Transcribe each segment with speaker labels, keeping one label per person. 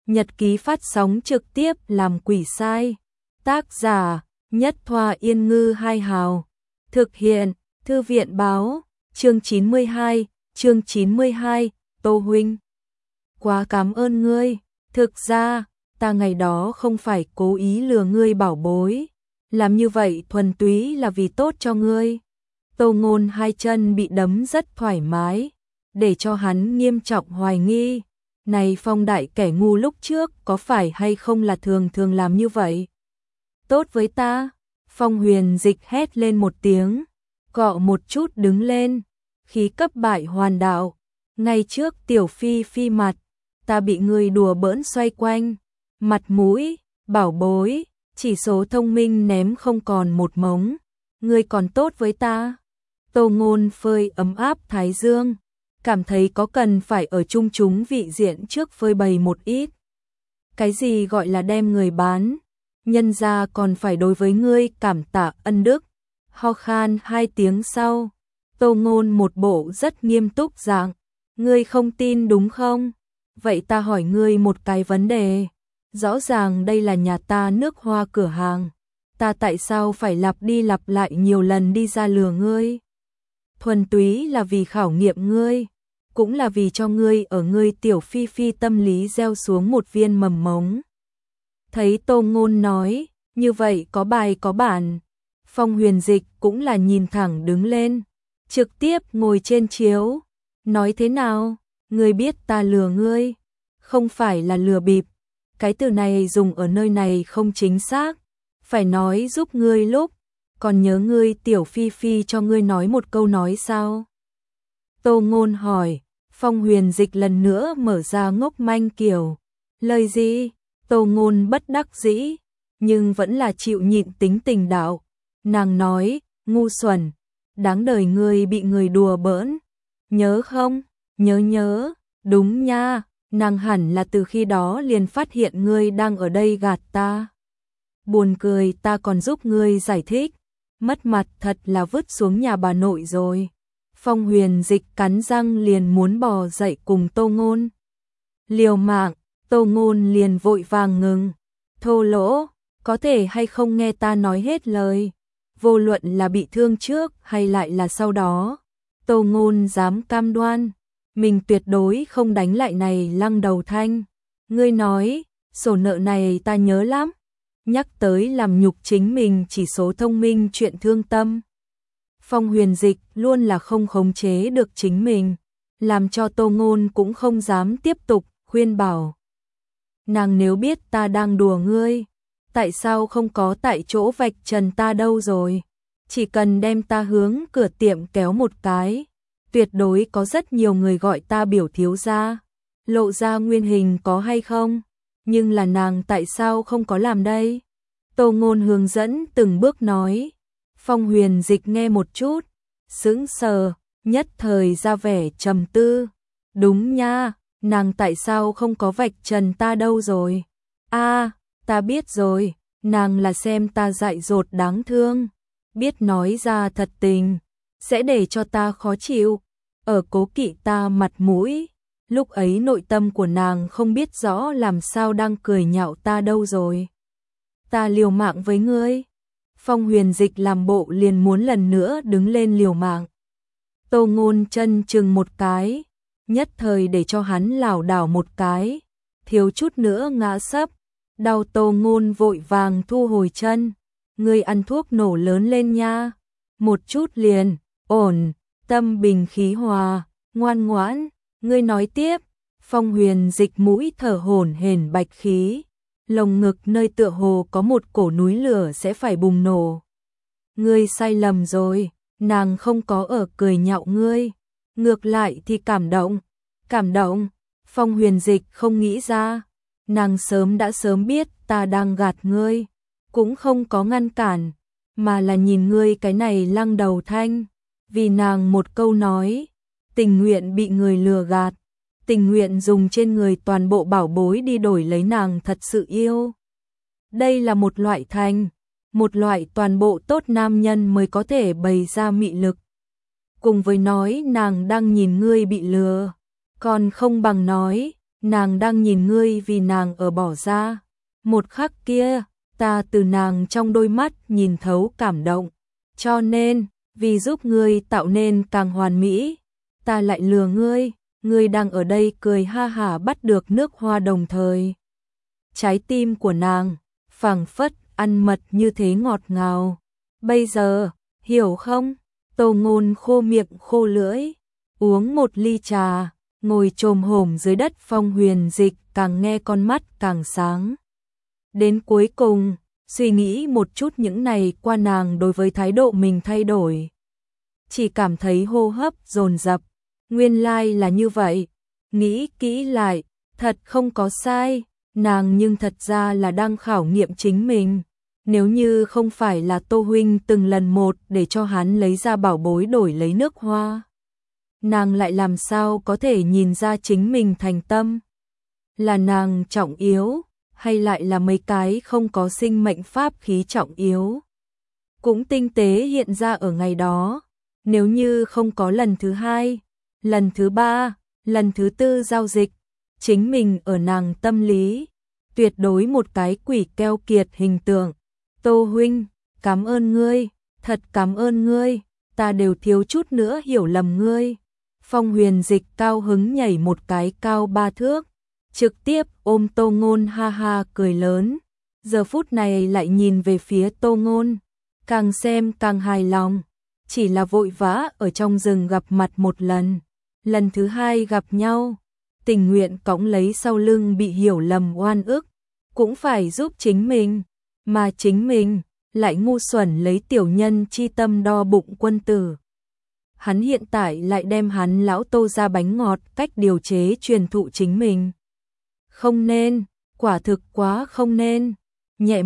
Speaker 1: nhật ký phát sóng trực tiếp làm quỷ sai. Tác giả Nhất Thoa Yên Ngư Hai Hào. Thực hiện Thư viện Báo. Chương 92, Tô huynh. Quá cảm ơn ngươi, thực ra, ta ngày đó không phải cố ý lừa ngươi bảo bối, làm như vậy thuần túy là vì tốt cho ngươi. Tô Ngôn hai chân bị đấm rất thoải mái, để cho hắn nghiêm trọng hoài nghi, này Phong đại kẻ ngu lúc trước có phải hay không là thường thường làm như vậy. Tốt với ta, Phong Huyền Dịch hét lên một tiếng, cọ một chút đứng lên, khí cấp bại hoàn đạo, ngay trước Tiểu Phi Phi mặt, ta bị người đùa bỡn xoay quanh, mặt mũi, bảo bối, chỉ số thông minh ném không còn một mống, ngươi còn tốt với ta. Tô Ngôn phơi ấm áp thái dương, cảm thấy có cần phải ở chung chúng vị diện trước phơi bày một ít. Cái gì gọi là đem người bán, nhân ra còn phải đối với ngươi cảm tạ ân đức. Ho khan 2 tiếng sau, Tô Ngôn một bộ rất nghiêm túc dạng, ngươi không tin đúng không? Vậy ta hỏi ngươi một cái vấn đề, rõ ràng đây là nhà ta nước hoa cửa hàng, ta tại sao phải lặp đi lặp lại nhiều lần đi ra lừa ngươi? Thuần túy là vì khảo nghiệm ngươi, cũng là vì cho ngươi ở ngươi Tiểu Phi Phi tâm lý gieo xuống một viên mầm mống. Thấy Tô Ngôn nói, như vậy có bài có bản, Phong Huyền Dịch cũng là nhìn thẳng đứng lên, trực tiếp ngồi trên chiếu, nói thế nào, ngươi biết ta lừa ngươi, không phải là lừa bịp, cái từ này dùng ở nơi này không chính xác, phải nói giúp ngươi lúc, còn nhớ ngươi Tiểu Phi Phi cho ngươi nói một câu nói sao? Tô Ngôn hỏi, Phong Huyền Dịch lần nữa mở ra ngốc manh kiểu, lời gì? Tô Ngôn bất đắc dĩ, nhưng vẫn là chịu nhịn tính tình đạo. Nàng nói, ngu xuẩn, đáng đời ngươi bị người đùa bỡn. Nhớ không? Nhớ, đúng nha, nàng hẳn là từ khi đó liền phát hiện ngươi đang ở đây gạt ta. Buồn cười, ta còn giúp ngươi giải thích, mất mặt thật là vứt xuống nhà bà nội rồi. Phong Huyền Dịch cắn răng liền muốn bò dậy cùng Tô Ngôn. Liều mạng, Tô Ngôn liền vội vàng ngừng. Thô lỗ, có thể hay không nghe ta nói hết lời, vô luận là bị thương trước hay lại là sau đó. Tô Ngôn dám cam đoan, mình tuyệt đối không đánh lại này Lăng Đầu Thanh. Ngươi nói, sổ nợ này ta nhớ lắm, nhắc tới làm nhục chính mình chỉ số thông minh chuyện thương tâm. Phong Huyền Dịch luôn là không khống chế được chính mình, làm cho Tô Ngôn cũng không dám tiếp tục khuyên bảo. Nàng nếu biết ta đang đùa ngươi, tại sao không có tại chỗ vạch trần ta đâu rồi? Chỉ cần đem ta hướng cửa tiệm kéo một cái, tuyệt đối có rất nhiều người gọi ta biểu thiếu gia, lộ ra nguyên hình có hay không? Nhưng là nàng tại sao không có làm đây? Tô Ngôn hướng dẫn từng bước nói. Phong Huyền Dịch nghe một chút, sững sờ, nhất thời ra vẻ trầm tư. Đúng nha, nàng tại sao không có vạch trần ta đâu rồi? Ta biết rồi, nàng là xem ta dại dột đáng thương, biết nói ra thật tình, sẽ để cho ta khó chịu, ở cố kỵ ta mặt mũi. Lúc ấy nội tâm của nàng không biết rõ làm sao đang cười nhạo ta đâu rồi. Ta liều mạng với ngươi. Phong Huyền Dịch làm bộ liền muốn lần nữa đứng lên liều mạng. Tô Ngôn chân chừng một cái, nhất thời để cho hắn lảo đảo một cái, thiếu chút nữa ngã sấp. Đau Tô Ngôn vội vàng thu hồi chân. Ngươi ăn thuốc nổ lớn lên nha. Một chút liền, ổn, tâm bình khí hòa, ngoan ngoãn. Ngươi nói tiếp. Phong Huyền Dịch mũi thở hổn hển bạch khí, lồng ngực nơi tựa hồ có một cổ núi lửa sẽ phải bùng nổ. Ngươi sai lầm rồi, nàng không có ở cười nhạo ngươi, ngược lại thì cảm động. Phong Huyền Dịch không nghĩ ra, nàng đã sớm biết ta đang gạt ngươi, cũng không có ngăn cản, mà là nhìn ngươi cái này Lăng Đầu Thanh, vì nàng một câu nói, tình nguyện bị người lừa gạt, tình nguyện dùng trên người toàn bộ bảo bối đi đổi lấy nàng thật sự yêu. Đây là một loại toàn bộ tốt nam nhân mới có thể bày ra mị lực. Cùng với nói nàng đang nhìn ngươi bị lừa, còn không bằng nói, nàng đang nhìn ngươi vì nàng ở bỏ ra. Một khắc kia, ta từ nàng trong đôi mắt nhìn thấu cảm động, cho nên, vì giúp ngươi tạo nên càng hoàn mỹ, ta lại lừa ngươi, ngươi đang ở đây cười ha hả bắt được nước hoa đồng thời. Trái tim của nàng, phảng phất, ăn mật như thế ngọt ngào. Bây giờ, hiểu không? Tô Ngôn khô miệng khô lưỡi, uống một ly trà, ngồi chồm hổm dưới đất. Phong Huyền Dịch càng nghe con mắt càng sáng. Đến cuối cùng, suy nghĩ một chút những này qua, nàng đối với thái độ mình thay đổi. Chỉ cảm thấy hô hấp dồn dập, nguyên lai là như vậy. Nghĩ kỹ lại, thật không có sai, nàng nhưng thật ra là đang khảo nghiệm chính mình. Nếu như không phải là Tô huynh từng lần một để cho hắn lấy ra bảo bối đổi lấy nước hoa, nàng lại làm sao có thể nhìn ra chính mình thành tâm? Là nàng trọng yếu, hay lại là mấy cái không có sinh mệnh pháp khí trọng yếu? Cũng tinh tế hiện ra ở ngày đó, nếu như không có lần thứ hai, lần thứ ba, lần thứ tư giao dịch, chính mình ở nàng tâm lý, tuyệt đối một cái quỷ keo kiệt hình tượng. Tô huynh, cảm ơn ngươi, thật cảm ơn ngươi, ta đều thiếu chút nữa hiểu lầm ngươi. Phong Huyền Dịch cao hứng nhảy một cái cao 3 thước, trực tiếp ôm Tô Ngôn ha ha cười lớn. Giờ phút này lại nhìn về phía Tô Ngôn, càng xem càng hài lòng. Chỉ là vội vã ở trong rừng gặp mặt một lần, lần thứ hai gặp nhau, tình nguyện cõng lấy sau lưng bị hiểu lầm oan ức, cũng phải giúp chính mình, mà chính mình lại ngu xuẩn lấy tiểu nhân chi tâm đo bụng quân tử. Hắn hiện tại lại đem hắn lão Tô ra bánh ngọt cách điều chế truyền thụ chính mình. Không nên, quả thực quá không nên. Nhẹ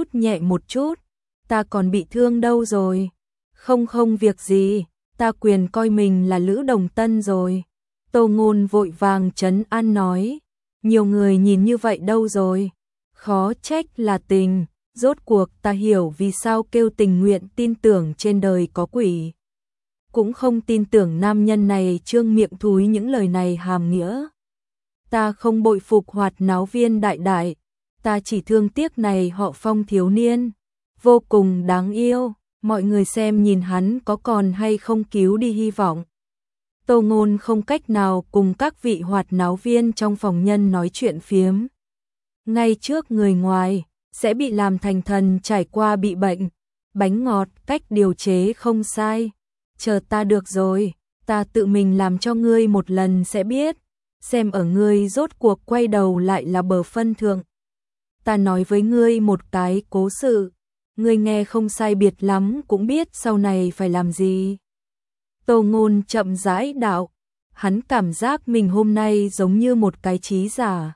Speaker 1: một chút, ta còn bị thương đâu rồi. Không việc gì, ta quyền coi mình là Lữ Đồng Tân rồi. Tô Ngôn vội vàng trấn an nói, nhiều người nhìn như vậy đâu rồi. Khó trách là tình, rốt cuộc ta hiểu vì sao kêu tình nguyện tin tưởng trên đời có quỷ. Cũng không tin tưởng nam nhân này trương miệng thúi những lời này hàm nghĩa. Ta không bội phục Hoạt Náo Viên đại đại, ta chỉ thương tiếc này họ Phong thiếu niên, vô cùng đáng yêu, mọi người xem nhìn hắn có còn hay không cứu đi hy vọng. Tô Ngôn không cách nào cùng các vị Hoạt Náo Viên trong phòng nhân nói chuyện phiếm. Ngay trước người ngoài, sẽ bị làm thành thần trải qua bị bệnh. Bánh ngọt cách điều chế không sai. Chờ ta được rồi, ta tự mình làm cho ngươi một lần sẽ biết. Xem ở ngươi rốt cuộc quay đầu lại là bờ phân thượng. Ta nói với ngươi một cái cố sự, ngươi nghe không sai biệt lắm cũng biết sau này phải làm gì. Tô Ngôn chậm rãi đạo, hắn cảm giác mình hôm nay giống như một cái trí giả.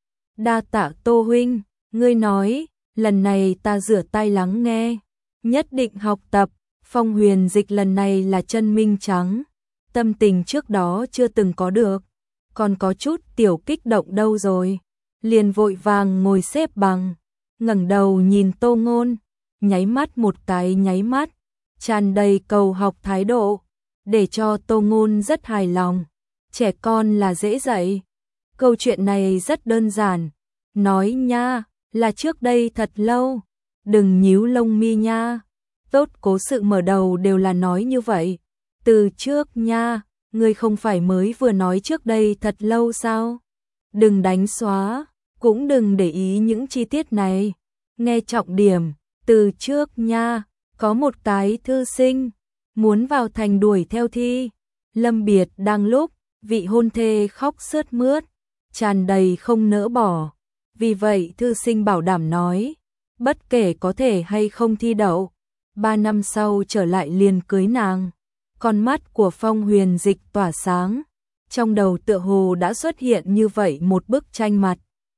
Speaker 1: Đa tạ Tô huynh, ngươi nói, lần này ta rửa tay lắng nghe, nhất định học tập. Phong Huyền Dịch lần này là chân minh trắng, tâm tình trước đó chưa từng có được, còn có chút tiểu kích động đâu rồi. Liền vội vàng ngồi xếp bằng, ngẩng đầu nhìn Tô Ngôn, nháy mắt một cái nháy mắt, tràn đầy cầu học thái độ, để cho Tô Ngôn rất hài lòng. Trẻ con là dễ dạy. Câu chuyện này rất đơn giản, nói nha, là trước đây thật lâu, đừng nhíu lông mi nha. Tốt cố sự mở đầu đều là nói như vậy. Từ trước nha, ngươi không phải mới vừa nói trước đây thật lâu sao? Đừng đánh xóa, cũng đừng để ý những chi tiết này. Nghe trọng điểm, từ trước nha, có một cái thư sinh, muốn vào thành đuổi theo thi. Lâm biệt đang lúc, vị hôn thê khóc sướt mướt, tràn đầy không nỡ bỏ. Vì vậy thư sinh bảo đảm nói, bất kể có thể hay không thi đậu, 3 năm sau trở lại liền cưới nàng. Con mắt của Phong Huyền Dịch tỏa sáng, trong đầu tựa hồ đã xuất hiện như vậy một bức tranh mặt.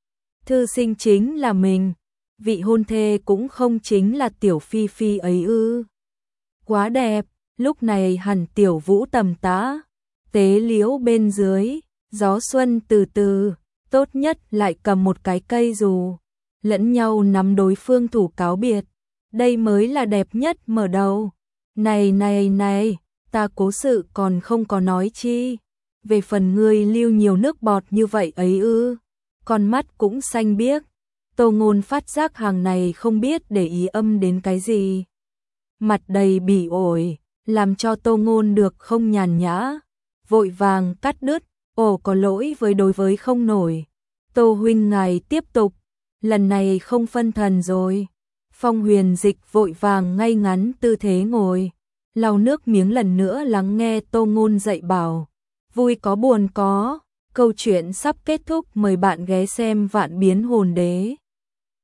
Speaker 1: Thư sinh chính là mình, vị hôn thê cũng không chính là tiểu phi phi ấy ư. Quá đẹp, lúc này hẳn tiểu vũ tầm tã, tế liễu bên dưới, gió xuân từ từ, tốt nhất lại cầm một cái cây dù, lẫn nhau nắm đối phương thủ cáo biệt. Đây mới là đẹp nhất mở đầu. Này, ta cố sự còn không có nói chi. về phần ngươi lưu nhiều nước bọt như vậy ấy ư? Con mắt cũng xanh biếc. Tô Ngôn phát giác hàng này không biết để ý âm đến cái gì. Mặt đầy bỉ ổi, làm cho Tô Ngôn được không nhàn nhã, vội vàng cắt đứt, ồ có lỗi với đối với không nổi. Tô huynh ngài tiếp tục, lần này không phân thần rồi. Phong Huyền Dịch vội vàng ngay ngắn tư thế ngồi, lau nước miếng lần nữa lắng nghe Tô Ngôn dạy bảo. Vui có buồn có, câu chuyện sắp kết thúc, mời bạn ghé xem Vạn Biến Hồn Đế.